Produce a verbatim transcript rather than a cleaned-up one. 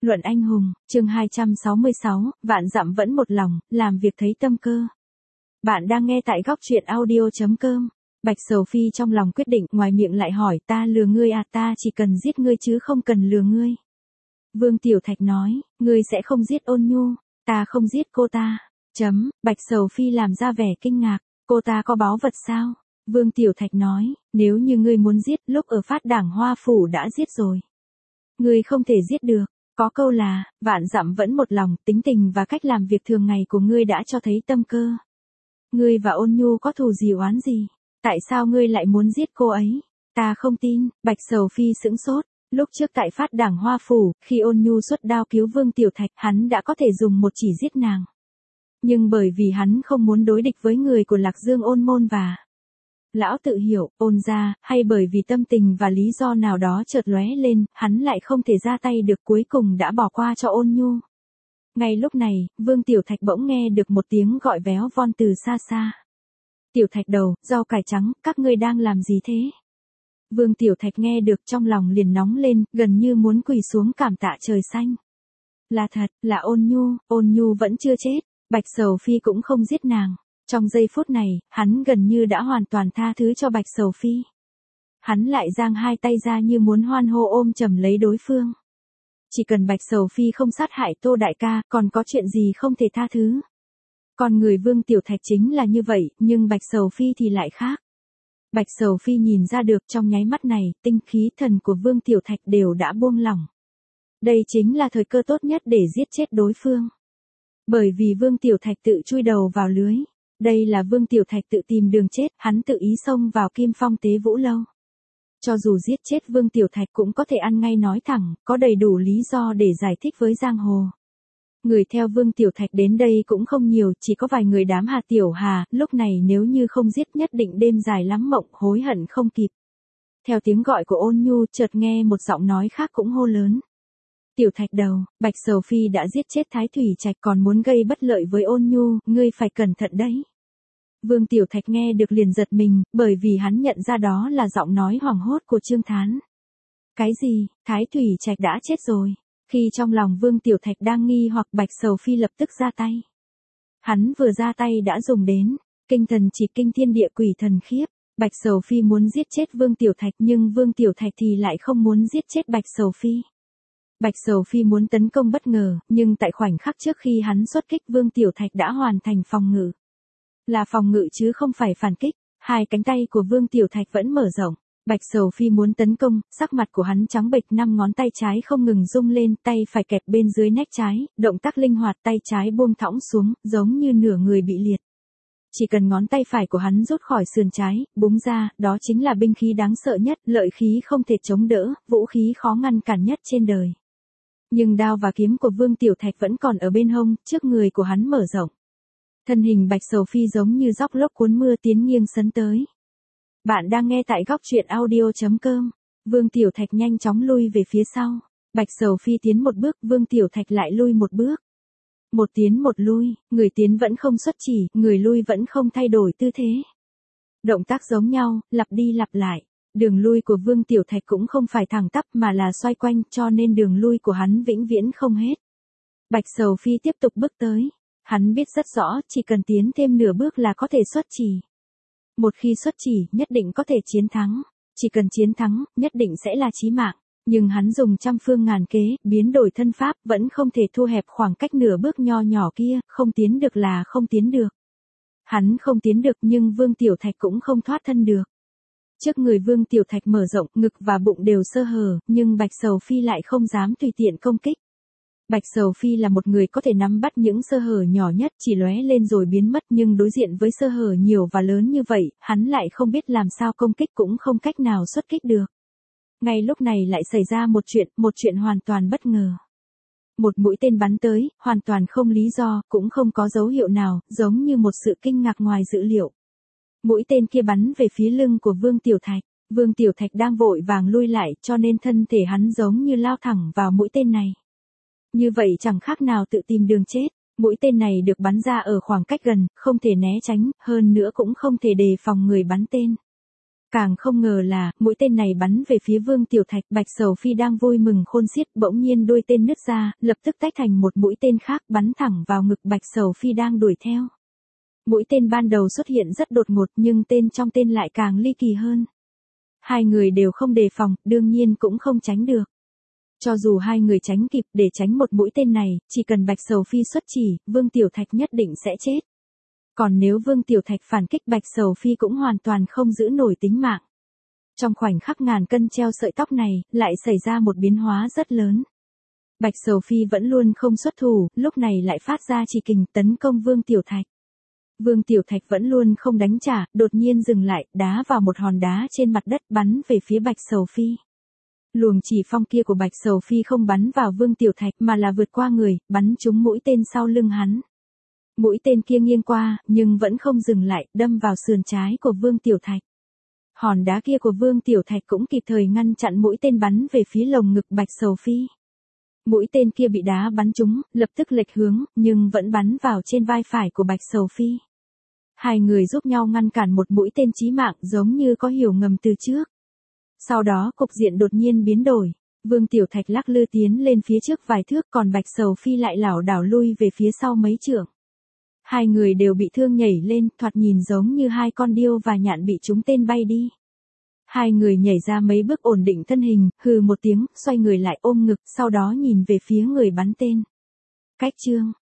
Luận anh hùng, chương hai trăm sáu mươi sáu, vạn dặm vẫn một lòng, làm việc thấy tâm cơ. Bạn đang nghe tại góc truyện audio chấm com. Bạch Sầu Phi trong lòng quyết định, ngoài miệng lại hỏi, ta lừa ngươi à, ta chỉ cần giết ngươi chứ không cần lừa ngươi. Vương Tiểu Thạch nói, ngươi sẽ không giết Ôn Nhu, ta không giết cô ta. Chấm, Bạch Sầu Phi làm ra vẻ kinh ngạc, cô ta có báu vật sao? Vương Tiểu Thạch nói, nếu như ngươi muốn giết, lúc ở Phát Đảng Hoa Phủ đã giết rồi. Ngươi không thể giết được. Có câu là, vạn dặm vẫn một lòng, tính tình và cách làm việc thường ngày của ngươi đã cho thấy tâm cơ. Ngươi và Ôn Nhu có thù gì oán gì? Tại sao ngươi lại muốn giết cô ấy? Ta không tin. Bạch Sầu Phi sững sốt. Lúc trước tại Phát Đảng Hoa Phủ, khi Ôn Nhu xuất đao cứu Vương Tiểu Thạch, hắn đã có thể dùng một chỉ giết nàng. Nhưng bởi vì hắn không muốn đối địch với người của Lạc Dương Ôn môn và Lão tự hiểu, Ôn gia, hay bởi vì tâm tình và lý do nào đó chợt lóe lên, hắn lại không thể ra tay được, cuối cùng đã bỏ qua cho Ôn Nhu. Ngay lúc này, Vương Tiểu Thạch bỗng nghe được một tiếng gọi véo von từ xa xa. Tiểu Thạch đầu, rau cải trắng, các ngươi đang làm gì thế? Vương Tiểu Thạch nghe được trong lòng liền nóng lên, gần như muốn quỳ xuống cảm tạ trời xanh. Là thật, là Ôn Nhu, Ôn Nhu vẫn chưa chết, Bạch Sầu Phi cũng không giết nàng. Trong giây phút này, hắn gần như đã hoàn toàn tha thứ cho Bạch Sầu Phi. Hắn lại giang hai tay ra như muốn hoan hô ôm chầm lấy đối phương. Chỉ cần Bạch Sầu Phi không sát hại Tô đại ca, còn có chuyện gì không thể tha thứ. Còn người Vương Tiểu Thạch chính là như vậy, nhưng Bạch Sầu Phi thì lại khác. Bạch Sầu Phi nhìn ra được trong nháy mắt này, tinh khí thần của Vương Tiểu Thạch đều đã buông lỏng. Đây chính là thời cơ tốt nhất để giết chết đối phương. Bởi vì Vương Tiểu Thạch tự chui đầu vào lưới. Đây là Vương Tiểu Thạch tự tìm đường chết, hắn tự ý xông vào Kim Phong Tế Vũ Lâu. Cho dù giết chết Vương Tiểu Thạch cũng có thể ăn ngay nói thẳng, có đầy đủ lý do để giải thích với giang hồ. Người theo Vương Tiểu Thạch đến đây cũng không nhiều, chỉ có vài người đám Hà Tiểu Hà, lúc này nếu như không giết nhất định đêm dài lắm mộng, hối hận không kịp. Theo tiếng gọi của Ôn Nhu, chợt nghe một giọng nói khác cũng hô lớn. Tiểu Thạch đầu, Bạch Sầu Phi đã giết chết Thái Thủy Trạch còn muốn gây bất lợi với Ôn Nhu, ngươi phải cẩn thận đấy. Vương Tiểu Thạch nghe được liền giật mình, bởi vì hắn nhận ra đó là giọng nói hoảng hốt của Trương Thán. Cái gì, Thái Thủy Trạch đã chết rồi? Khi trong lòng Vương Tiểu Thạch đang nghi hoặc, Bạch Sầu Phi lập tức ra tay. Hắn vừa ra tay đã dùng đến kinh thần chỉ kinh thiên địa quỷ thần khiếp. Bạch Sầu Phi muốn giết chết Vương Tiểu Thạch nhưng Vương Tiểu Thạch thì lại không muốn giết chết Bạch Sầu Phi. Bạch Sầu Phi muốn tấn công bất ngờ, nhưng tại khoảnh khắc trước khi hắn xuất kích, Vương Tiểu Thạch đã hoàn thành phòng ngự. Là phòng ngự chứ không phải phản kích, hai cánh tay của Vương Tiểu Thạch vẫn mở rộng. Bạch Sầu Phi muốn tấn công, sắc mặt của hắn trắng bệch, năm ngón tay trái không ngừng rung lên, tay phải kẹp bên dưới nách trái, động tác linh hoạt, tay trái buông thõng xuống, giống như nửa người bị liệt. Chỉ cần ngón tay phải của hắn rút khỏi sườn trái, búng ra, đó chính là binh khí đáng sợ nhất, lợi khí không thể chống đỡ, vũ khí khó ngăn cản nhất trên đời. Nhưng đao và kiếm của Vương Tiểu Thạch vẫn còn ở bên hông, trước người của hắn mở rộng. Thân hình Bạch Sầu Phi giống như gióc lốc cuốn mưa tiến nghiêng sấn tới. Bạn đang nghe tại góc truyện audio chấm com. Vương Tiểu Thạch nhanh chóng lui về phía sau. Bạch Sầu Phi tiến một bước, Vương Tiểu Thạch lại lui một bước. Một tiến một lui, người tiến vẫn không xuất chỉ, người lui vẫn không thay đổi tư thế. Động tác giống nhau, lặp đi lặp lại. Đường lui của Vương Tiểu Thạch cũng không phải thẳng tắp mà là xoay quanh, cho nên đường lui của hắn vĩnh viễn không hết. Bạch Sầu Phi tiếp tục bước tới. Hắn biết rất rõ, chỉ cần tiến thêm nửa bước là có thể xuất chỉ. Một khi xuất chỉ, nhất định có thể chiến thắng. Chỉ cần chiến thắng, nhất định sẽ là chí mạng. Nhưng hắn dùng trăm phương ngàn kế, biến đổi thân pháp, vẫn không thể thu hẹp khoảng cách nửa bước nho nhỏ kia, không tiến được là không tiến được. Hắn không tiến được nhưng Vương Tiểu Thạch cũng không thoát thân được. Trước người Vương Tiểu Thạch mở rộng, ngực và bụng đều sơ hở, nhưng Bạch Sầu Phi lại không dám tùy tiện công kích. Bạch Sầu Phi là một người có thể nắm bắt những sơ hở nhỏ nhất, chỉ lóe lên rồi biến mất, nhưng đối diện với sơ hở nhiều và lớn như vậy, hắn lại không biết làm sao công kích, cũng không cách nào xuất kích được. Ngay lúc này lại xảy ra một chuyện, một chuyện hoàn toàn bất ngờ. Một mũi tên bắn tới, hoàn toàn không lý do, cũng không có dấu hiệu nào, giống như một sự kinh ngạc ngoài dự liệu. Mũi tên kia bắn về phía lưng của Vương Tiểu Thạch. Vương Tiểu Thạch đang vội vàng lui lại, cho nên thân thể hắn giống như lao thẳng vào mũi tên này. Như vậy chẳng khác nào tự tìm đường chết. Mũi tên này được bắn ra ở khoảng cách gần, không thể né tránh, hơn nữa cũng không thể đề phòng người bắn tên. Càng không ngờ là, mũi tên này bắn về phía Vương Tiểu Thạch, Bạch Sầu Phi đang vui mừng khôn xiết, bỗng nhiên đuôi tên nứt ra, lập tức tách thành một mũi tên khác bắn thẳng vào ngực Bạch Sầu Phi đang đuổi theo. Mũi tên ban đầu xuất hiện rất đột ngột nhưng tên trong tên lại càng ly kỳ hơn. Hai người đều không đề phòng, đương nhiên cũng không tránh được. Cho dù hai người tránh kịp để tránh một mũi tên này, chỉ cần Bạch Sầu Phi xuất chỉ, Vương Tiểu Thạch nhất định sẽ chết. Còn nếu Vương Tiểu Thạch phản kích Bạch Sầu Phi cũng hoàn toàn không giữ nổi tính mạng. Trong khoảnh khắc ngàn cân treo sợi tóc này, lại xảy ra một biến hóa rất lớn. Bạch Sầu Phi vẫn luôn không xuất thủ, lúc này lại phát ra chỉ kình tấn công Vương Tiểu Thạch. Vương Tiểu Thạch vẫn luôn không đánh trả, đột nhiên dừng lại, đá vào một hòn đá trên mặt đất bắn về phía Bạch Sầu Phi. Luồng chỉ phong kia của Bạch Sầu Phi không bắn vào Vương Tiểu Thạch mà là vượt qua người, bắn trúng mũi tên sau lưng hắn. Mũi tên kia nghiêng qua, nhưng vẫn không dừng lại, đâm vào sườn trái của Vương Tiểu Thạch. Hòn đá kia của Vương Tiểu Thạch cũng kịp thời ngăn chặn mũi tên bắn về phía lồng ngực Bạch Sầu Phi. Mũi tên kia bị đá bắn trúng, lập tức lệch hướng, nhưng vẫn bắn vào trên vai phải của Bạch Sầu Phi. Hai người giúp nhau ngăn cản một mũi tên chí mạng giống như có hiểu ngầm từ trước. Sau đó cục diện đột nhiên biến đổi. Vương Tiểu Thạch lắc lư tiến lên phía trước vài thước còn Bạch Sầu Phi lại lảo đảo lui về phía sau mấy trượng. Hai người đều bị thương nhảy lên, thoạt nhìn giống như hai con điêu và nhạn bị trúng tên bay đi. Hai người nhảy ra mấy bước ổn định thân hình, hừ một tiếng, xoay người lại ôm ngực, sau đó nhìn về phía người bắn tên. Cách chương